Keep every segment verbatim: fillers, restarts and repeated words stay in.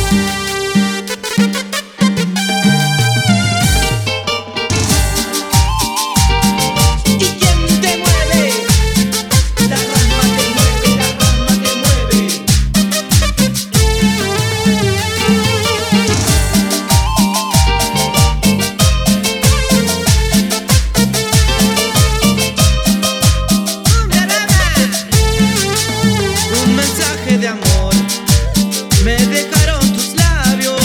Me dejaron tus labios,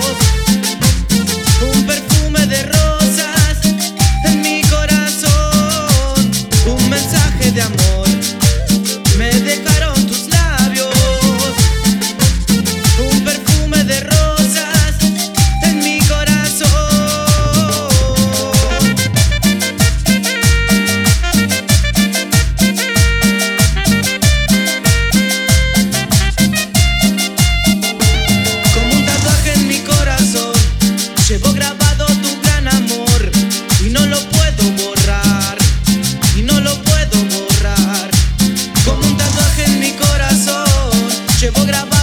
un perfume de rosas en mi corazón, un mensaje de amor. Me dejaron tus labios, un perfume de rosas en mi corazón. Llevo grabado tu gran amor y no lo puedo borrar, y no lo puedo borrar. Como un tatuaje en mi corazón, llevo grabado